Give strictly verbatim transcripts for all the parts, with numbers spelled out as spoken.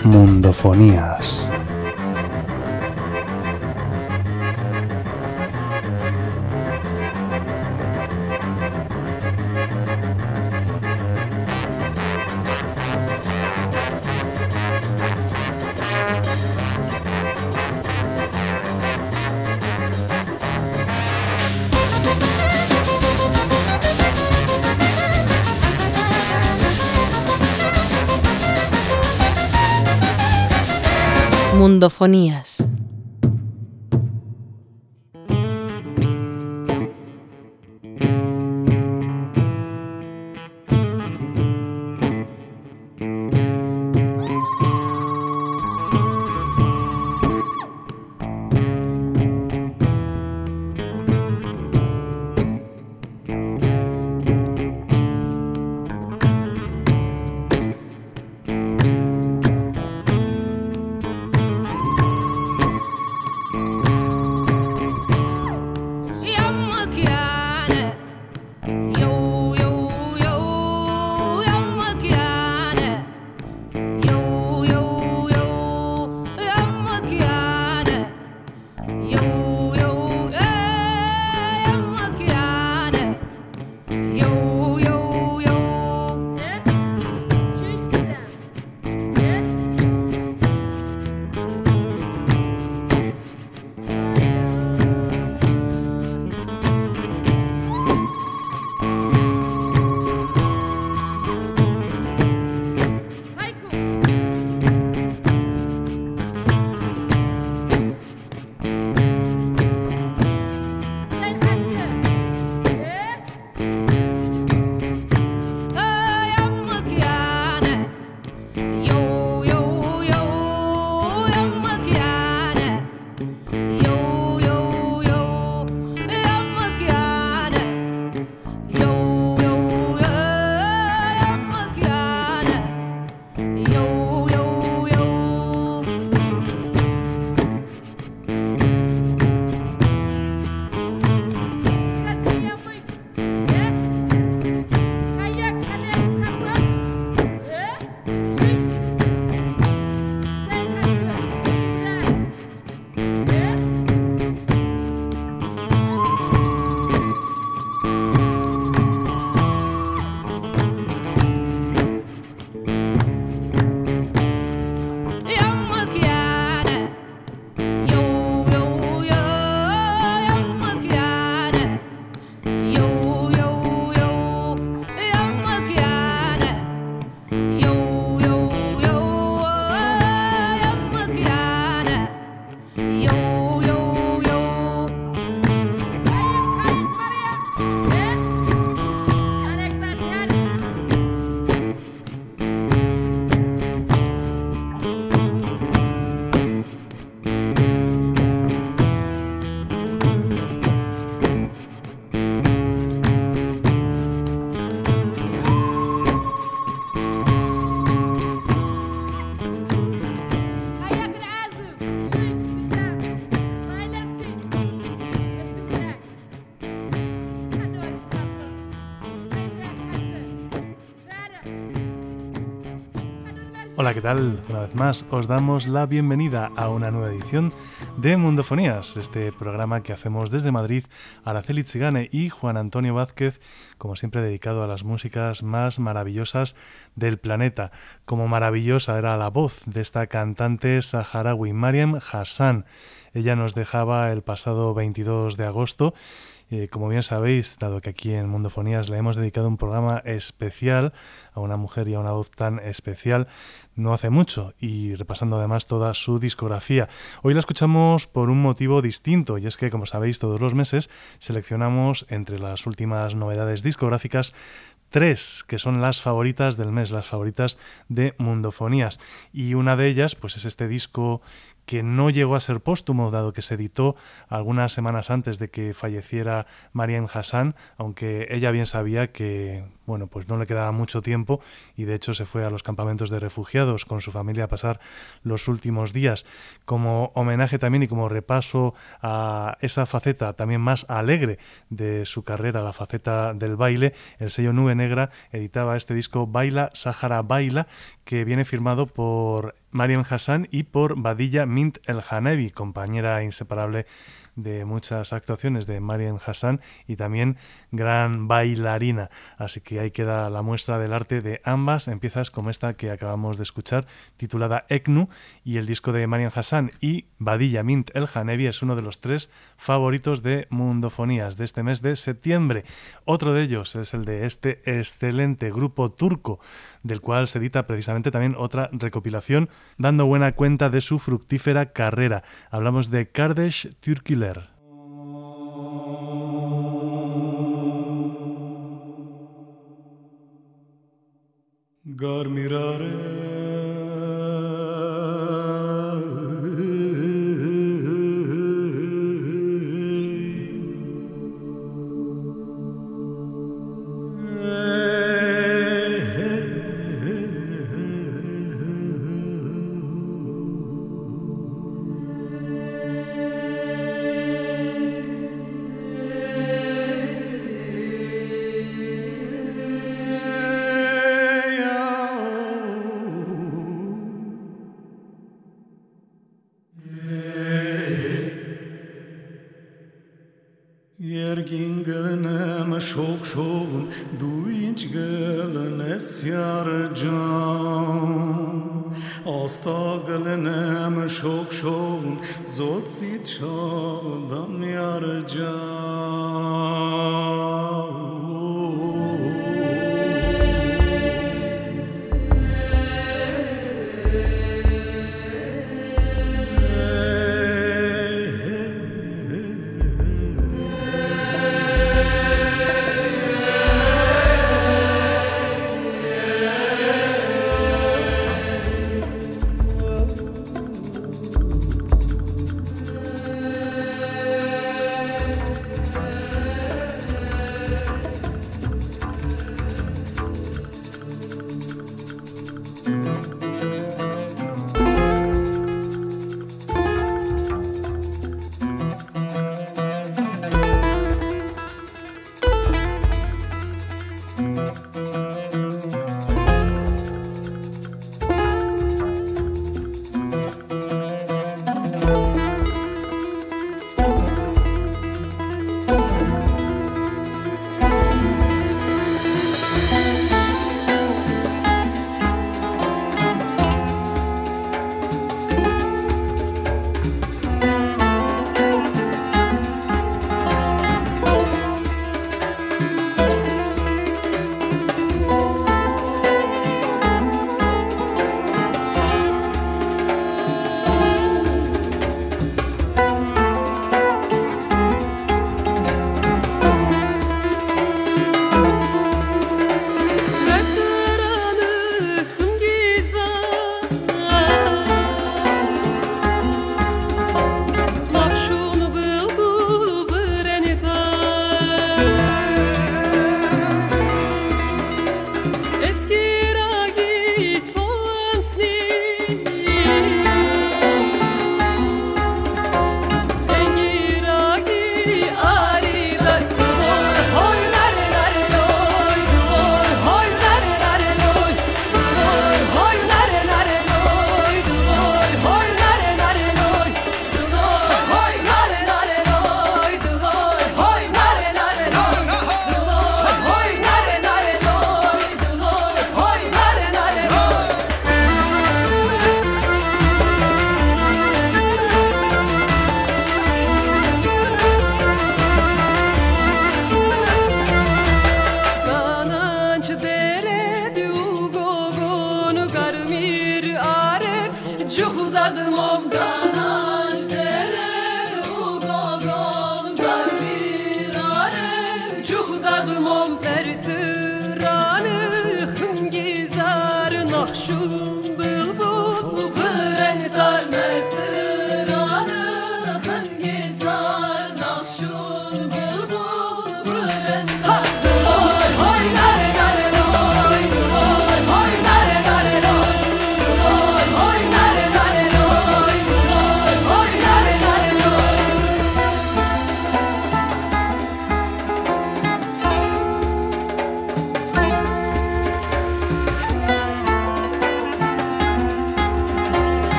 Mundofonías. Mundofonías. Hola, ¿qué tal? Una vez más os damos la bienvenida a una nueva edición de Mundofonías, este programa que hacemos desde Madrid, Araceli Tzigane y Juan Antonio Vázquez, como siempre dedicado a las músicas más maravillosas del planeta. Como maravillosa era la voz de esta cantante saharaui, Mariam Hassan. Ella nos dejaba el pasado veintidós de agosto. Eh, como bien sabéis, dado que aquí en Mundofonías le hemos dedicado un programa especial a una mujer y a una voz tan especial no hace mucho, y repasando además toda su discografía. Hoy la escuchamos por un motivo distinto, y es que, como sabéis, todos los meses seleccionamos entre las últimas novedades discográficas tres que son las favoritas del mes, las favoritas de Mundofonías, y una de ellas pues es este disco que no llegó a ser póstumo, dado que se editó algunas semanas antes de que falleciera Mariam Hassan, aunque ella bien sabía que bueno, pues no le quedaba mucho tiempo, y de hecho se fue a los campamentos de refugiados con su familia a pasar los últimos días. Como homenaje también y como repaso a esa faceta también más alegre de su carrera, la faceta del baile, el sello Nube Negra editaba este disco Baila Sahara Baila, que viene firmado por Mariam Hassan y por Badilla Mint El Hanevi, compañera inseparable de muchas actuaciones de Mariam Hassan y también gran bailarina. Así que ahí queda la muestra del arte de ambas, en piezas como esta que acabamos de escuchar, titulada Eknu, y el disco de Mariam Hassan y Badilla Mint El Hanevi es uno de los tres favoritos de Mundofonías de este mes de septiembre. Otro de ellos es el de este excelente grupo turco, del cual se edita precisamente también otra recopilación, dando buena cuenta de su fructífera carrera. Hablamos de Kardeş Türküler. Garmirare Yergin gelene şok şokun duyunç gelene syar can Asta gelene şok şokun zot sit şadam yar can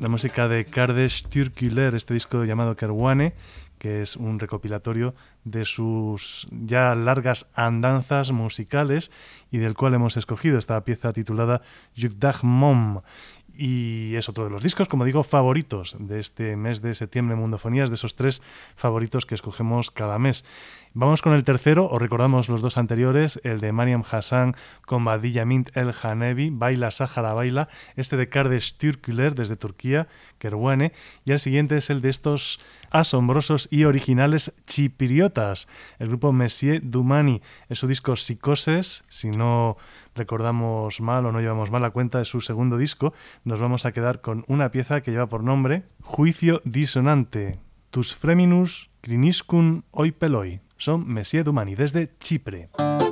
La música de Karde Styrküller, este disco llamado Kerwane, que es un recopilatorio de sus ya largas andanzas musicales y del cual hemos escogido esta pieza titulada Yukdag Mom. Y es otro de los discos, como digo, favoritos de este mes de septiembre en Mundofonías, de esos tres favoritos que escogemos cada mes. Vamos con el tercero, os recordamos los dos anteriores, el de Mariam Hassan con Badilla Mint El Hanevi, Baila Sahara Baila, este de Karde Styrküller desde Turquía, Kerwane, y el siguiente es el de estos asombrosos y originales chipriotas, el grupo Messier Dumani, es su disco Psicoses, si no recordamos mal o no llevamos mal la cuenta de su segundo disco, nos vamos a quedar con una pieza que lleva por nombre Juicio Disonante, Tus Freminus Kriniscun Oipeloi. Son Messier Dumani desde Chipre.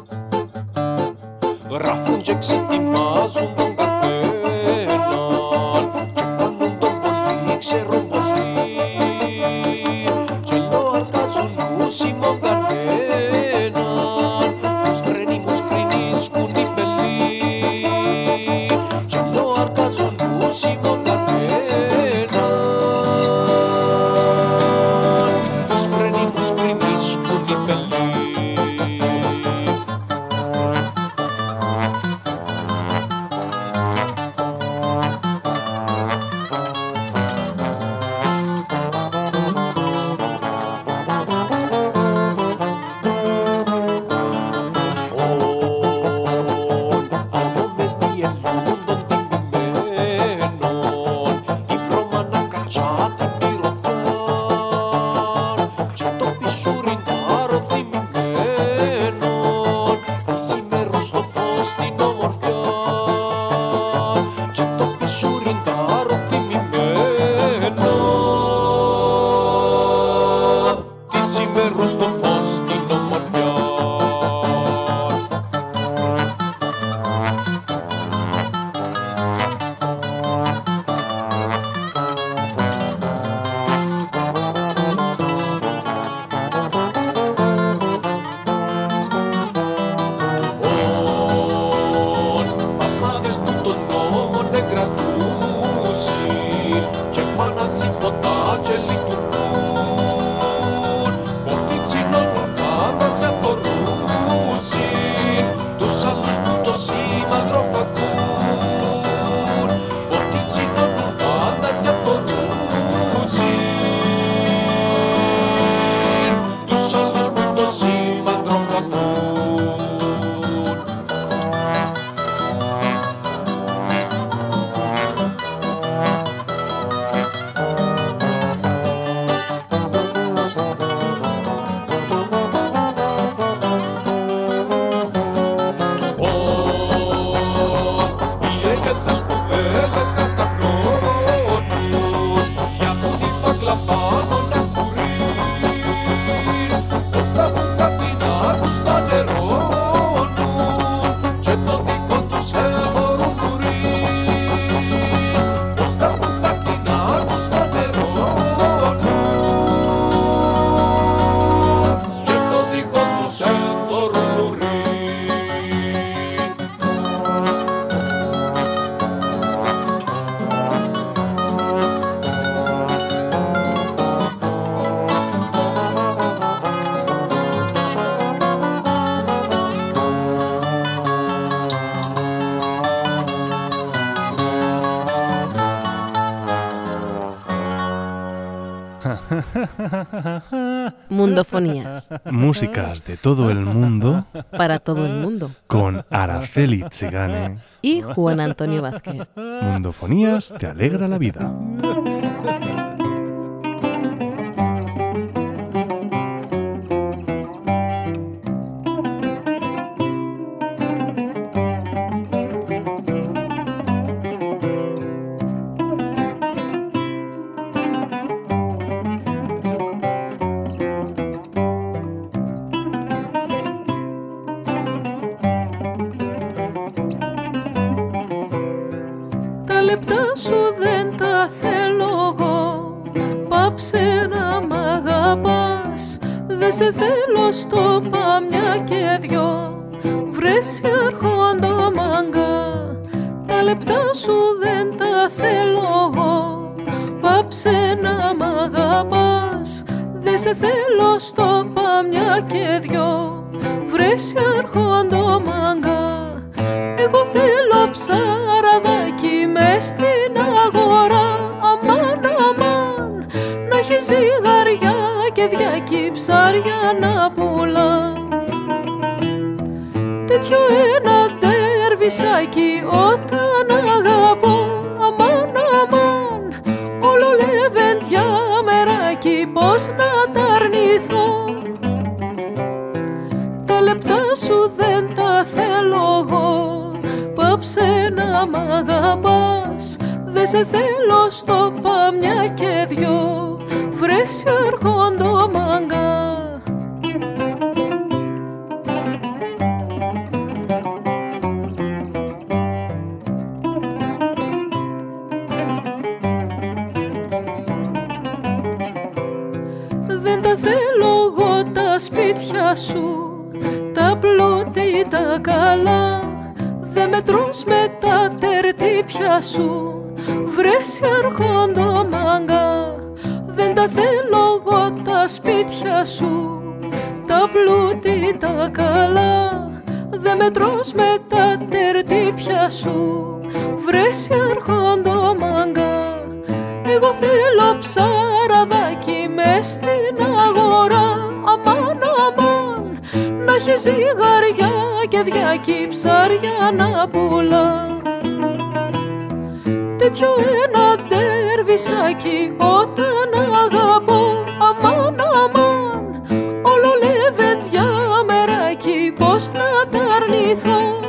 Mundofonías. Músicas de todo el mundo. Para todo el mundo. Con Araceli Tzigane. Y Juan Antonio Vázquez. Mundofonías te alegra la vida. Σε θέλω στο πάμια και δυο βρέσει αρχόντα μαγκά. Τα λεπτά σου δεν τα θέλω εγώ, πάψε να μ' αγαπάς. Δε σε θέλω στο παμιά και δυο, βρέσει αρχόντο μάγκα. Εγώ θέλω ψαραδάκι μες στην αγορά. Αμάν, αμάν, να έχει ζυγαριά και διακή ψάρια να πουλά. Τέτοιο ένα τερβισάκι όταν αγαπώ. Αμάν, αμάν, όλο λεβεντιά μεράκι, πώς να τα αρνηθώ. Τα λεπτά σου δεν τα θέλω εγώ, πάψε να μ' αγαπάς. Δε σε θέλω στο παμιά και δυο, βρέσει αρχόντο μάγκα. Δεν τα θέλω εγώ τα σπίτια σου, τα πλώτη τα καλά. Δε μετρούς με τα τερτύπια σου, βρέσει αρχόντο μάγκα. Δεν τα θέλω εγώ τα σπίτια σου, τα πλούτη τα καλά. Δε μετρούς με τα τερτύπια σου, βρέσει αρχόντο μάγκα. Εγώ θέλω ψαραδάκι μες στην αγορά. Αμάν, αμάν, να έχει ζυγαριά και διακή ψάρια να πουλά. Τέτοιο ένα τερβισάκι όταν αγαπώ. Αμάν, αμάν, όλο λεβεντιά μεράκι, πώς να τα αρνηθώ.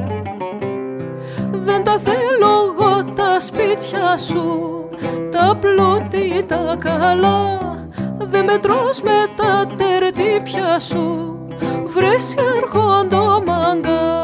Δεν τα θέλω εγώ τα σπίτια σου, τα πλούτη τα καλά. Δε μετρούς με τα τερτύπια σου, βρέσει αρχόντο μάγκα.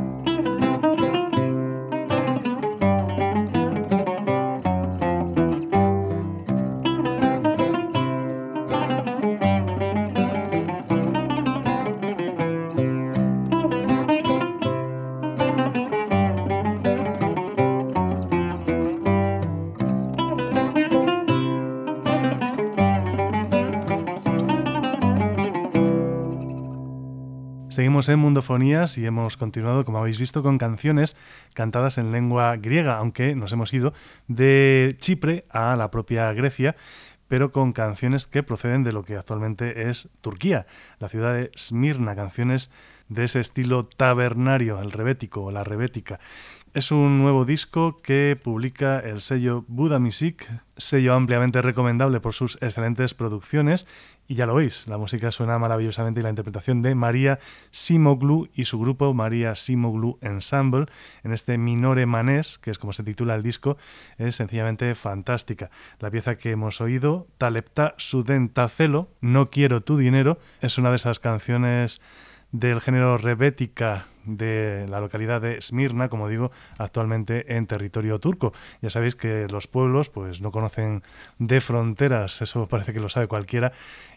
Seguimos en Mundofonías y hemos continuado, como habéis visto, con canciones cantadas en lengua griega, aunque nos hemos ido de Chipre a la propia Grecia, pero con canciones que proceden de lo que actualmente es Turquía, la ciudad de Smirna, canciones de ese estilo tabernario, el rebético o la rebética. Es un nuevo disco que publica el sello Buddha Music, sello ampliamente recomendable por sus excelentes producciones. Y ya lo veis, la música suena maravillosamente y la interpretación de María Simoglu y su grupo María Simoglu Ensemble en este Minore Manés, que es como se titula el disco, es sencillamente fantástica. La pieza que hemos oído, Talepta Suden Tacelo, No quiero tu dinero, es una de esas canciones del género rebética de la localidad de Smirna, como digo, actualmente en territorio turco. Ya sabéis que los pueblos pues no conocen de fronteras, eso parece que lo sabe cualquiera,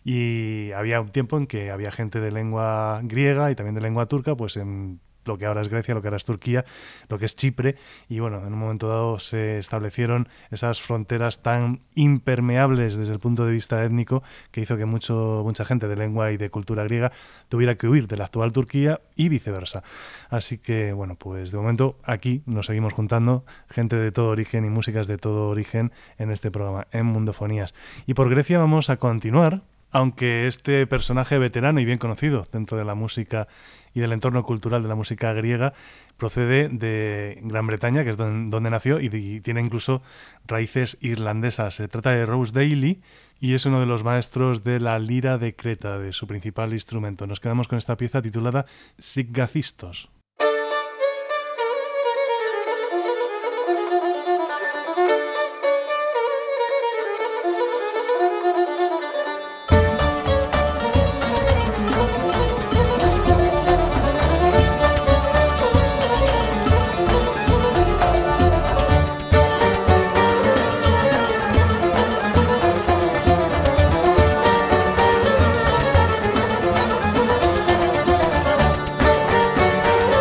y había un tiempo en que había gente de lengua griega y también de lengua turca, pues en lo que ahora es Grecia, lo que ahora es Turquía, lo que es Chipre, y bueno, en un momento dado se establecieron esas fronteras tan impermeables desde el punto de vista étnico que hizo que mucho, mucha gente de lengua y de cultura griega tuviera que huir de la actual Turquía y viceversa. Así que bueno, pues de momento aquí nos seguimos juntando gente de todo origen y músicas de todo origen en este programa, en Mundofonías. Y por Grecia vamos a continuar, aunque este personaje veterano y bien conocido dentro de la música y del entorno cultural de la música griega procede de Gran Bretaña, que es don, donde nació, y, de, y tiene incluso raíces irlandesas. Se trata de Rose Daly y es uno de los maestros de la lira de Creta, de su principal instrumento. Nos quedamos con esta pieza titulada Siggathistos. Thank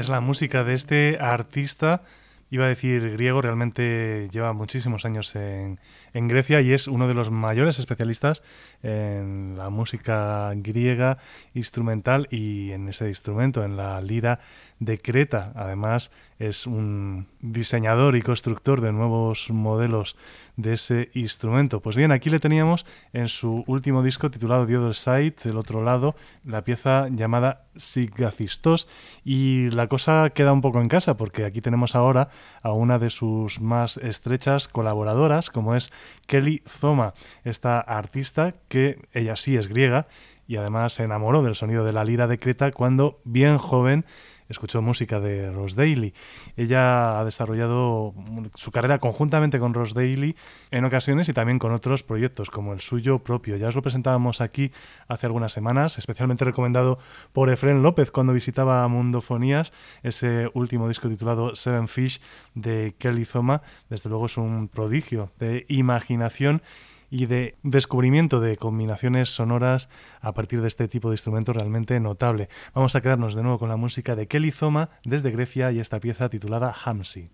es la música de este artista, iba a decir griego, realmente lleva muchísimos años en, en Grecia y es uno de los mayores especialistas en la música griega instrumental y en ese instrumento, en la lira de Creta. Además, es un diseñador y constructor de nuevos modelos de ese instrumento. Pues bien, aquí le teníamos en su último disco titulado The Other Side, El Otro Lado, la pieza llamada Sigacistos, y la cosa queda un poco en casa porque aquí tenemos ahora a una de sus más estrechas colaboradoras, como es Kelly Thoma, esta artista que ella sí es griega y además se enamoró del sonido de la lira de Creta cuando, bien joven, escuchó música de Ross Daly. Ella ha desarrollado su carrera conjuntamente con Ross Daly en ocasiones y también con otros proyectos como el suyo propio. Ya os lo presentábamos aquí hace algunas semanas, especialmente recomendado por Efrén López cuando visitaba Mundofonías, ese último disco titulado Seven Fish de Kelly Thoma. Desde luego es un prodigio de imaginación y de descubrimiento de combinaciones sonoras a partir de este tipo de instrumento realmente notable. Vamos a quedarnos de nuevo con la música de Kelly Thoma desde Grecia y esta pieza titulada Hamsi.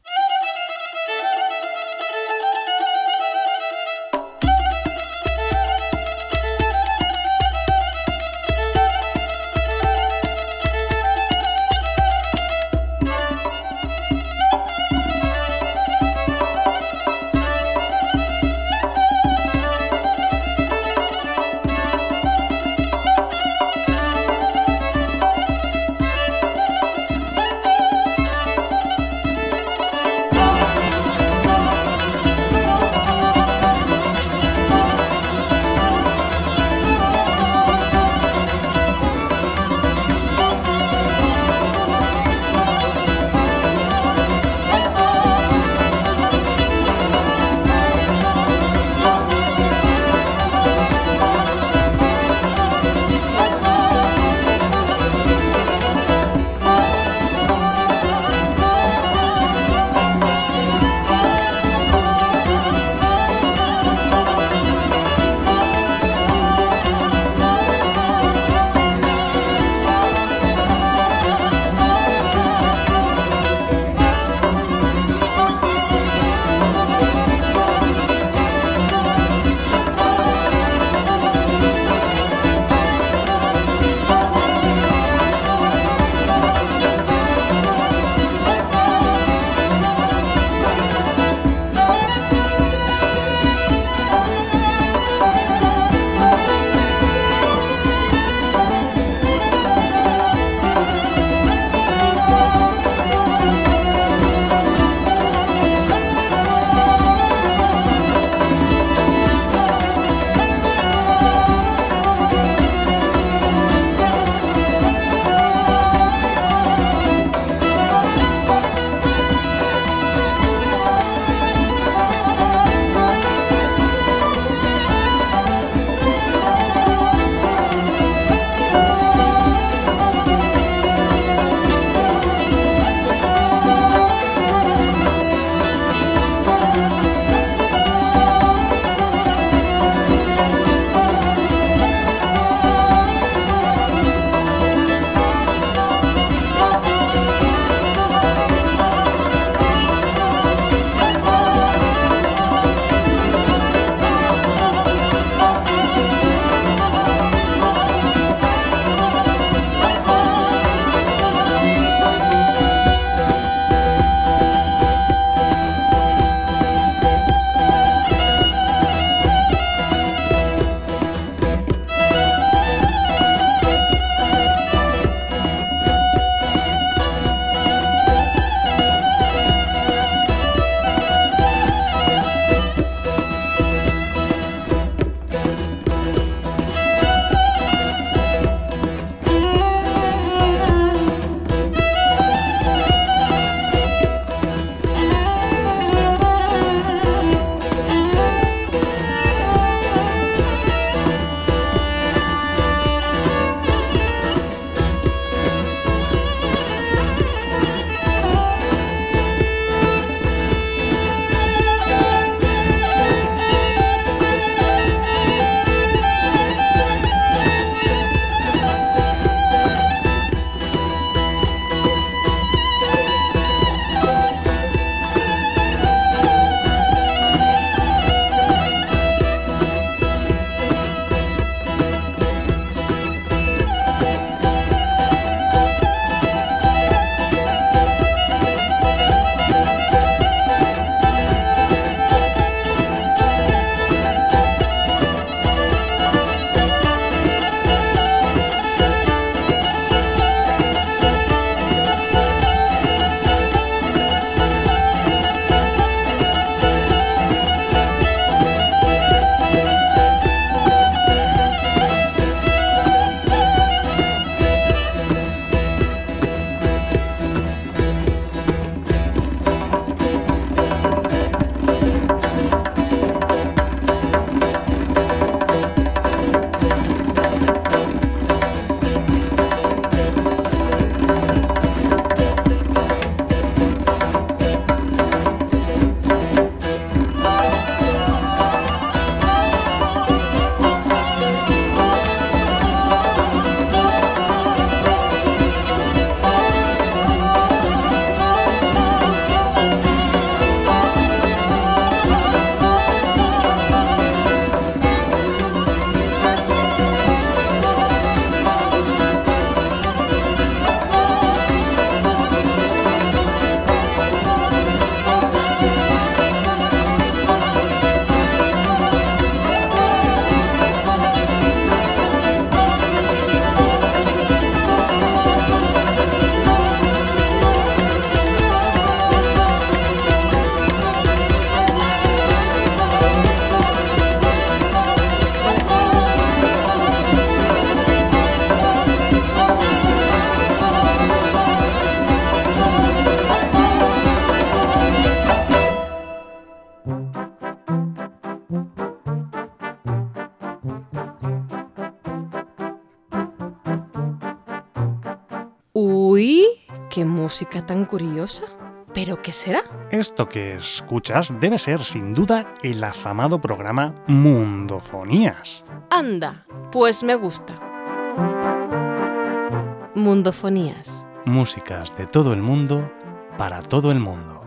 ¡Qué música tan curiosa! ¿Pero qué será? Esto que escuchas debe ser, sin duda, el afamado programa Mundofonías. Anda, pues me gusta. Mundofonías. Músicas de todo el mundo, para todo el mundo.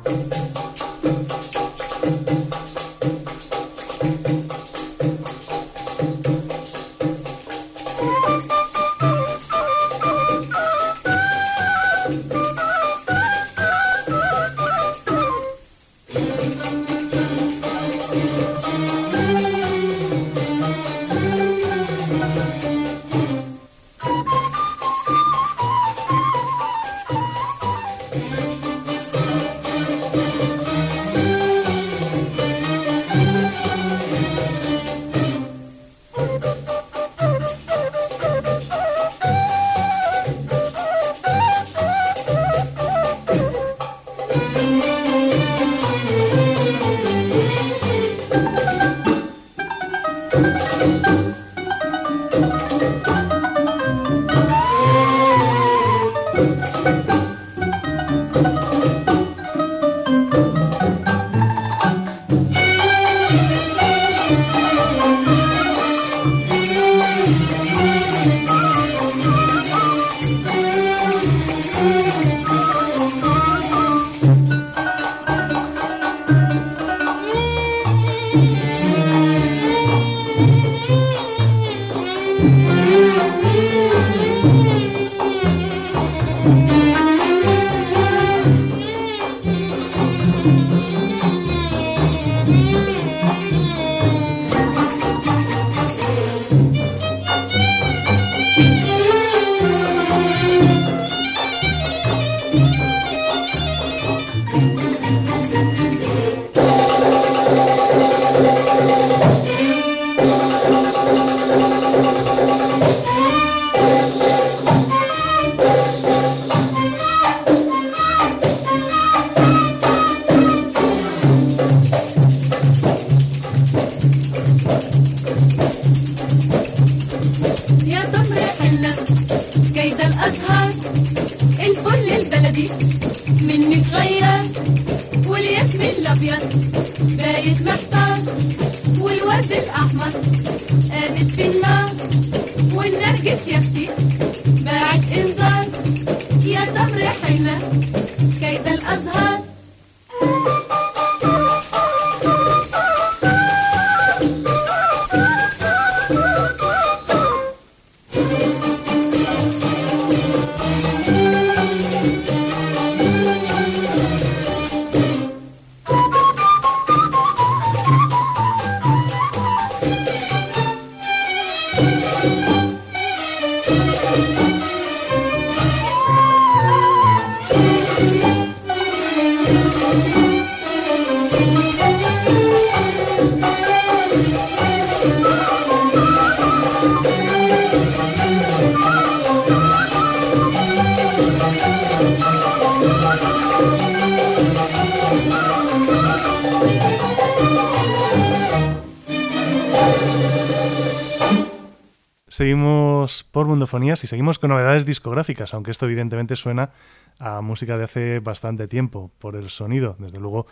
Seguimos por Mundofonías y seguimos con novedades discográficas, aunque esto evidentemente suena a música de hace bastante tiempo por el sonido. Desde luego,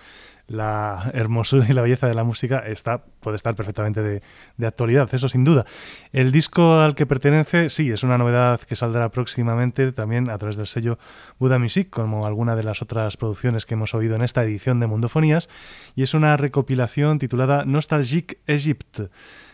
la hermosura y la belleza de la música está, puede estar perfectamente de, de actualidad, eso sin duda. El disco al que pertenece, sí, es una novedad que saldrá próximamente también a través del sello Buddha Music, como alguna de las otras producciones que hemos oído en esta edición de Mundofonías, y es una recopilación titulada Nostalgique Egypte,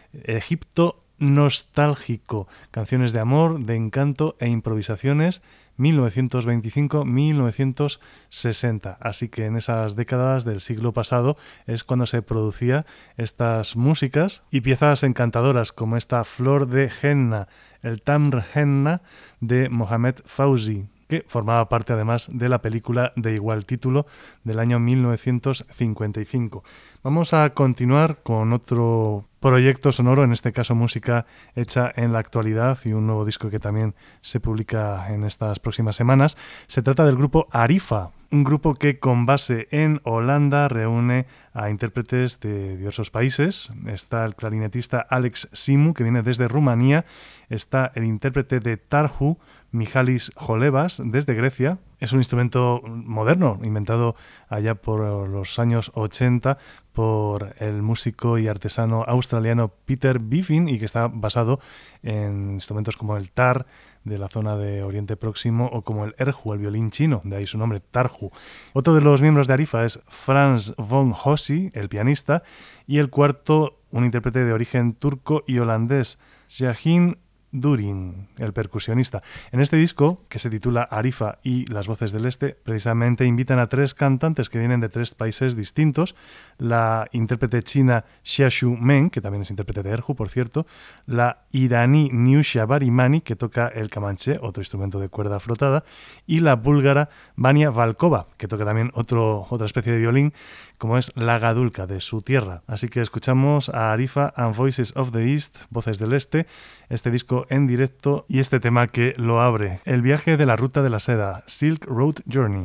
Egipto nostálgico, canciones de amor, de encanto e improvisaciones mil novecientos veinticinco a mil novecientos sesenta. Así que en esas décadas del siglo pasado es cuando se producía estas músicas y piezas encantadoras como esta Flor de Henna, el Tamr Henna de Mohamed Fauzi, que formaba parte además de la película de igual título del año mil novecientos cincuenta y cinco. Vamos a continuar con otro proyecto sonoro, en este caso música hecha en la actualidad y un nuevo disco que también se publica en estas próximas semanas. Se trata del grupo Arifa, un grupo que con base en Holanda reúne a intérpretes de diversos países. Está el clarinetista Alex Simu, que viene desde Rumanía. Está el intérprete de Tarhu, Mihalis Jolevas, desde Grecia. Es un instrumento moderno, inventado allá por los años ochenta por el músico y artesano australiano Peter Biffin, y que está basado en instrumentos como el tar de la zona de Oriente Próximo o como el erhu, el violín chino, de ahí su nombre, Tarhu. Otro de los miembros de Arifa es Franz von Hossi, el pianista, y el cuarto, un intérprete de origen turco y holandés, Shahin Durin, el percusionista. En este disco, que se titula Arifa y las voces del Este, precisamente invitan a tres cantantes que vienen de tres países distintos. La intérprete china Xiaxu Meng, que también es intérprete de erhu, por cierto. La iraní Niusha Barimani, que toca el kamanché, otro instrumento de cuerda frotada. Y la búlgara Vania Valkova, que toca también otro, otra especie de violín, como es la gadulka de su tierra. Así que escuchamos a Arifa and Voices of the East, Voces del Este, este disco en directo y este tema que lo abre, el viaje de la ruta de la seda, Silk Road Journey.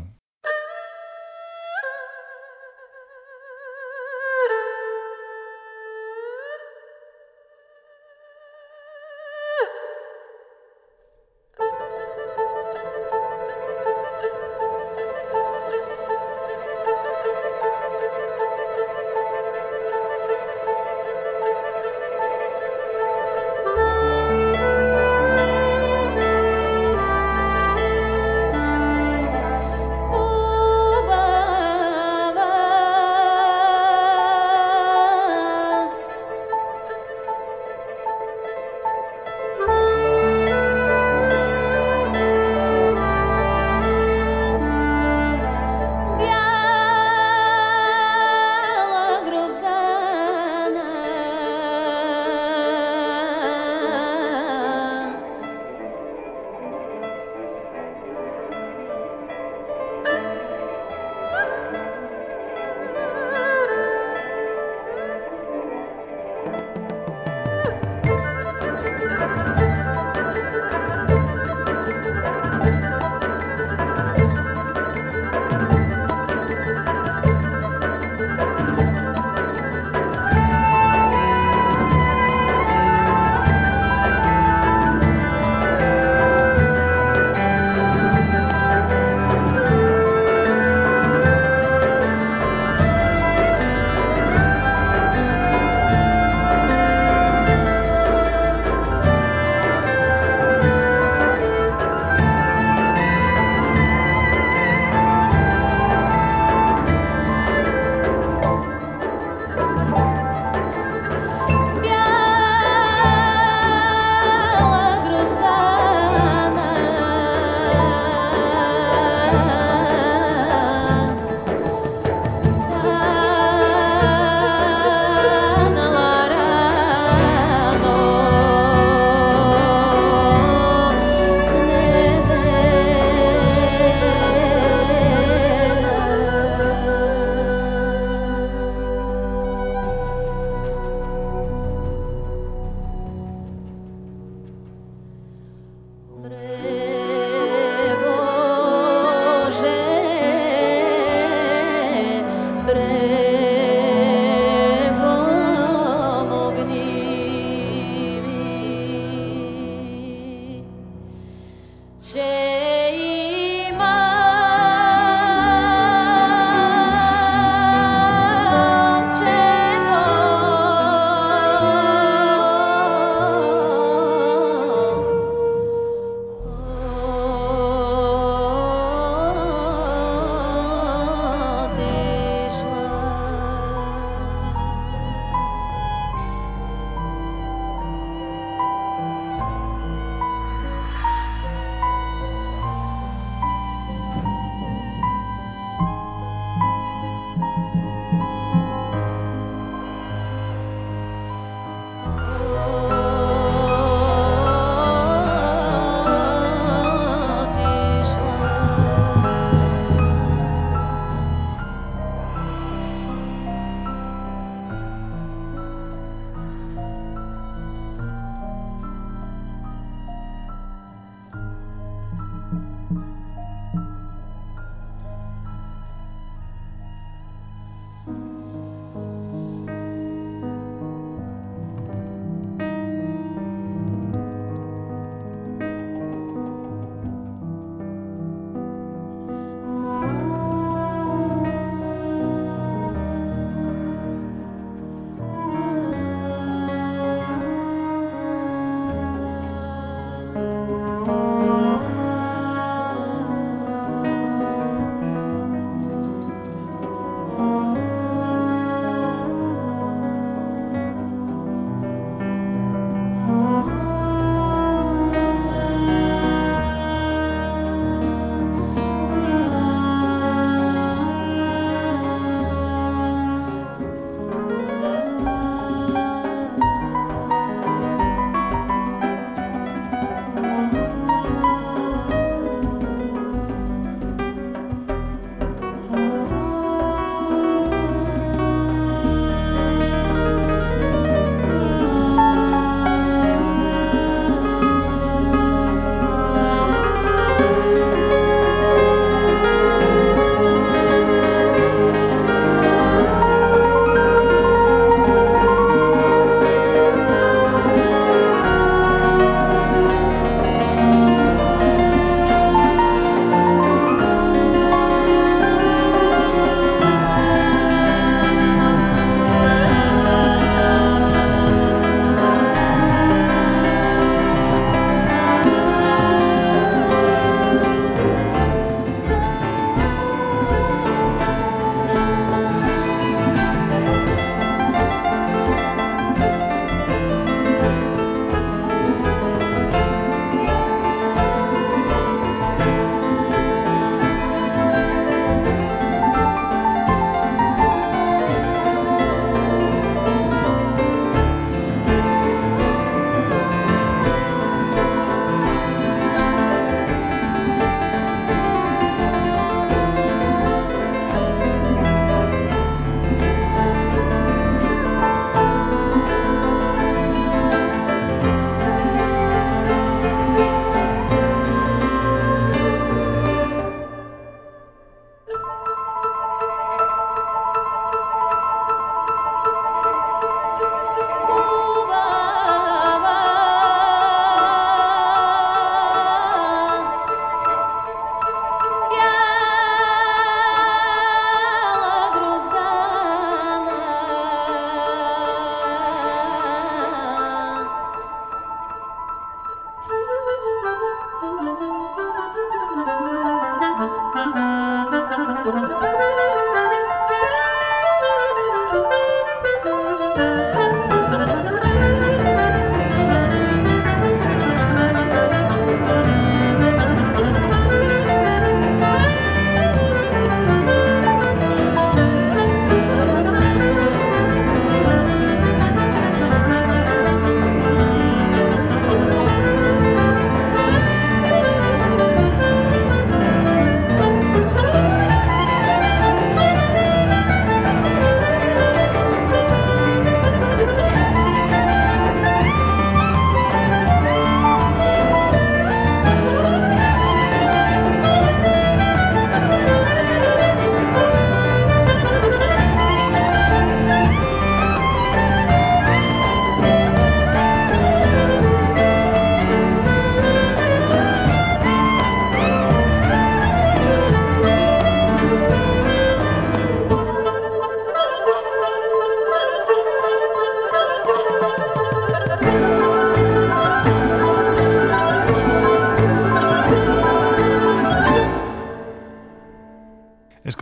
Oh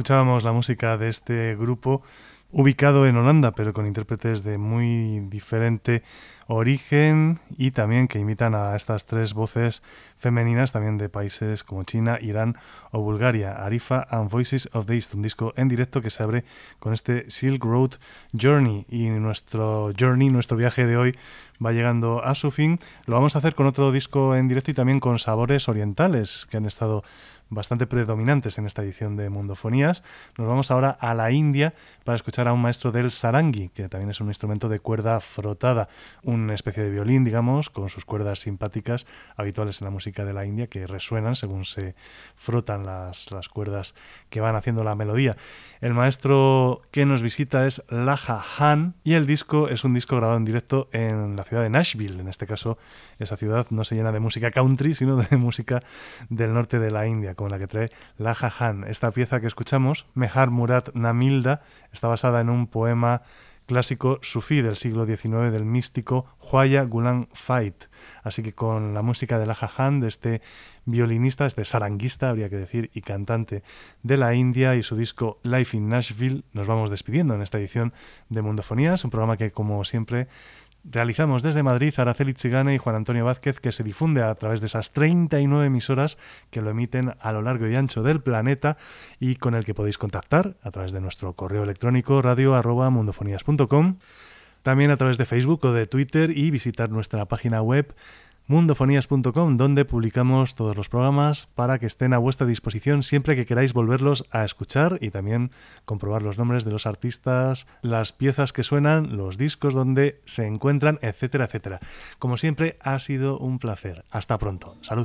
Escuchábamos la música de este grupo ubicado en Holanda, pero con intérpretes de muy diferente origen y también que imitan a estas tres voces femeninas también de países como China, Irán o Bulgaria. Arifa and Voices of the East, un disco en directo que se abre con este Silk Road Journey, y nuestro journey, nuestro viaje de hoy va llegando a su fin. Lo vamos a hacer con otro disco en directo y también con sabores orientales que han estado bastante predominantes en esta edición de Mundofonías. Nos vamos ahora a la India para escuchar a un maestro del sarangi, que también es un instrumento de cuerda frotada, una especie de violín, digamos, con sus cuerdas simpáticas habituales en la música de la India, que resuenan según se frotan las, las cuerdas que van haciendo la melodía. El maestro que nos visita es Laha Han, y el disco es un disco grabado en directo en la ciudad de Nashville. En este caso, esa ciudad no se llena de música country, sino de música del norte de la India, como la que trae Laha Han. Esta pieza que escuchamos, Mehar Murat Namilda, está basada en un poema clásico sufí del siglo diecinueve del místico Khwaja Ghulam Fait. Así que con la música de Laha Han, de este violinista, este saranguista, habría que decir, y cantante de la India, y su disco Life in Nashville, nos vamos despidiendo en esta edición de Mundofonías, un programa que, como siempre, realizamos desde Madrid, Araceli Tzigane y Juan Antonio Vázquez, que se difunde a través de esas treinta y nueve emisoras que lo emiten a lo largo y ancho del planeta, y con el que podéis contactar a través de nuestro correo electrónico radio arroba mundofonías punto com, también a través de Facebook o de Twitter, y visitar nuestra página web mundofonías punto com, donde publicamos todos los programas para que estén a vuestra disposición siempre que queráis volverlos a escuchar, y también comprobar los nombres de los artistas, las piezas que suenan, los discos donde se encuentran, etcétera, etcétera. Como siempre, ha sido un placer. Hasta pronto. Salud.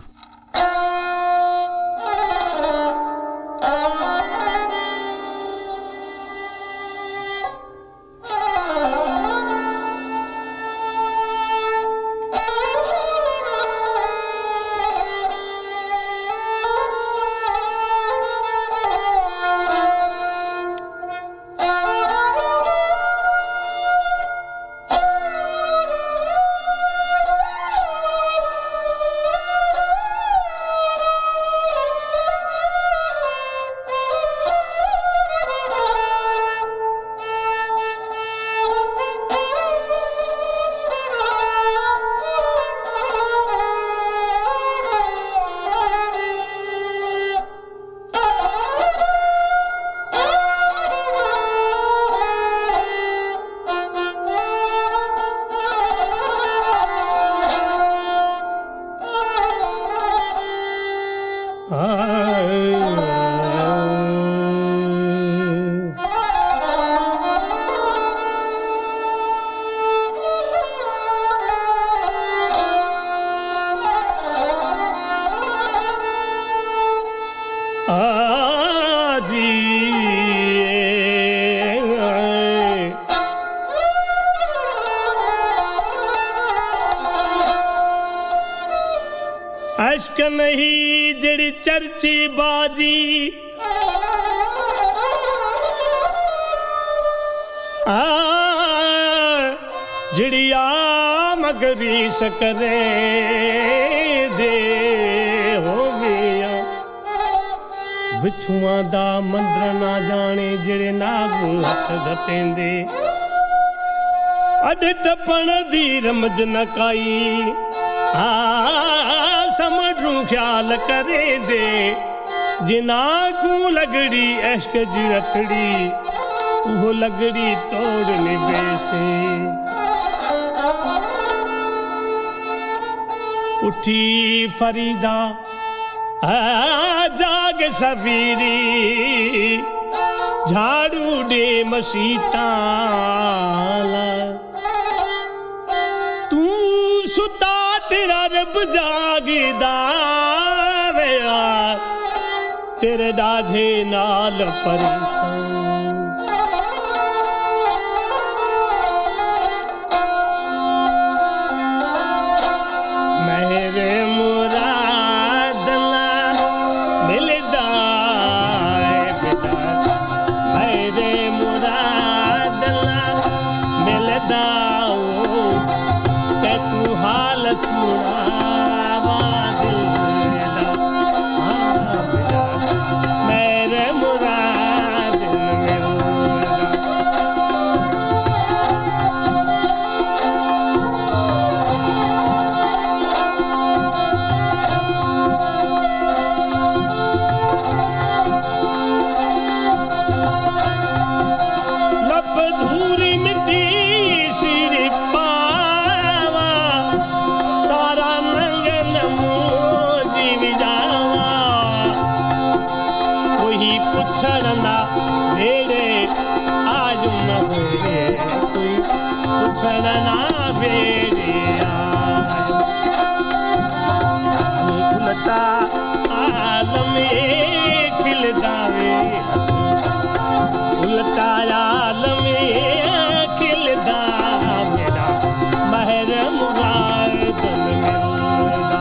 अश्क नहीं जड़ी चर्ची बाजी आ जड़ी आ मगरी सकरे दे हो गया विछुआं दा मंदर ना जाने जड़े नागू हथ दतेंदे अड टपण दी रमज न काई आ समझू ख्याल करे दे जिना को लगड़ी इश्क जिरतड़ी वो लगड़ी तोड़ने बेसे उठी फरीदा जाग सफीरी झाड़ू दे मसीता तू सुता तेरा रब जागदा वेला तेरे डाढे नाल परेशान मेरे मुराद ना मिलदा बेटा मेरे मुराद ना मिलदा के तू हाल सुनावा दिल दा मेरे मुराद पुछड़ना बेड़े आज न होए कोई पुछड़ना बेड़े आज खुलता आलम खिलदावे खुलता आलम खिलदा मेरा महर मुरादन मिलदा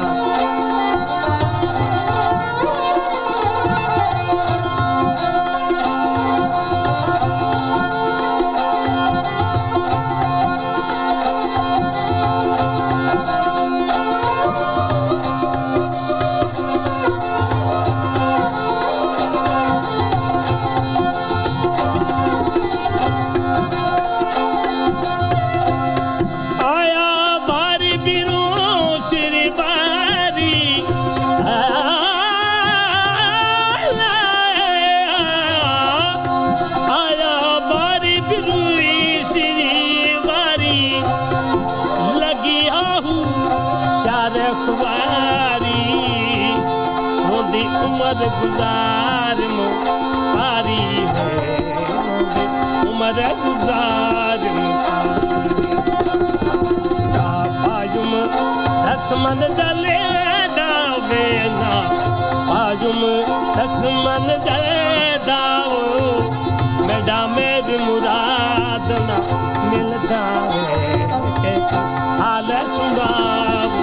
उमर गुजार मो सारी है उमर गुजार मो सारी का पायुम दसमन दले दावे ना पायुम दसमन दले दाओ मेरा मेरी मुराद ना मिलता है के हाल सुनाओ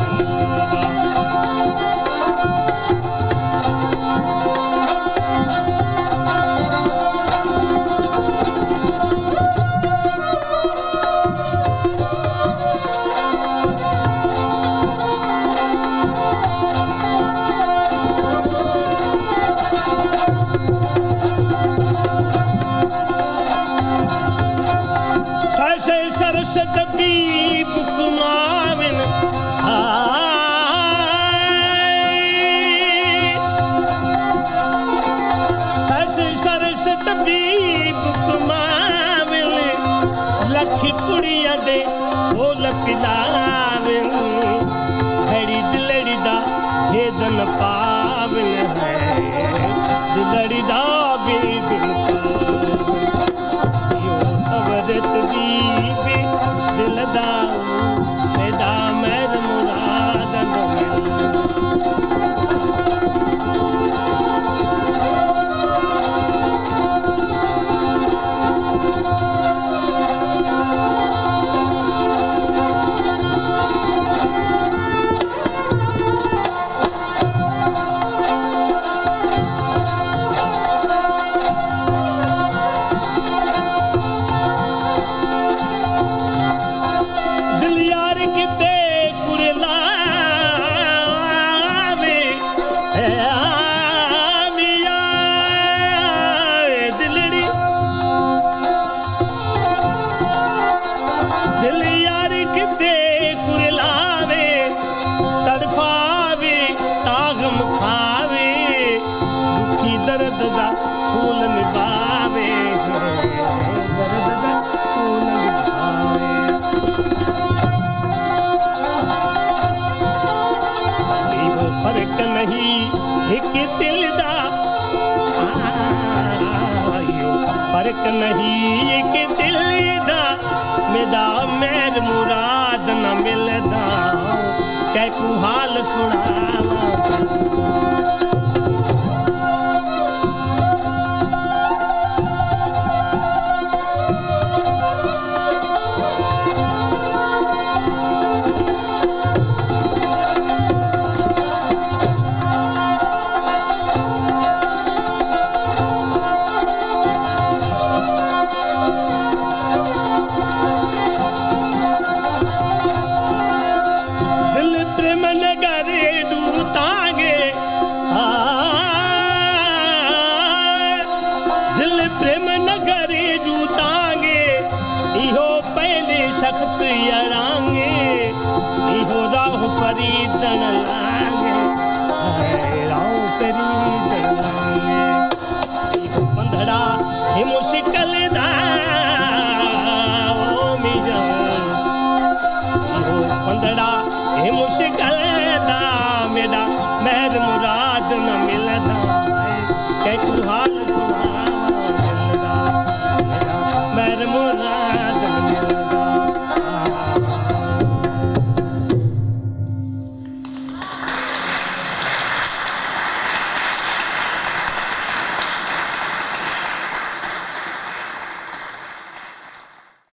हेदन पावन है दिलड़ी दा बिल्कुल यो अवरत दीबे दिलदा मेरा मेर मुरादन नहीं कि दिल दा मेरा मेर मुराद न मिलदा कै को हाल सुनावा मेरा मेर मुराद न मिलदा कै तू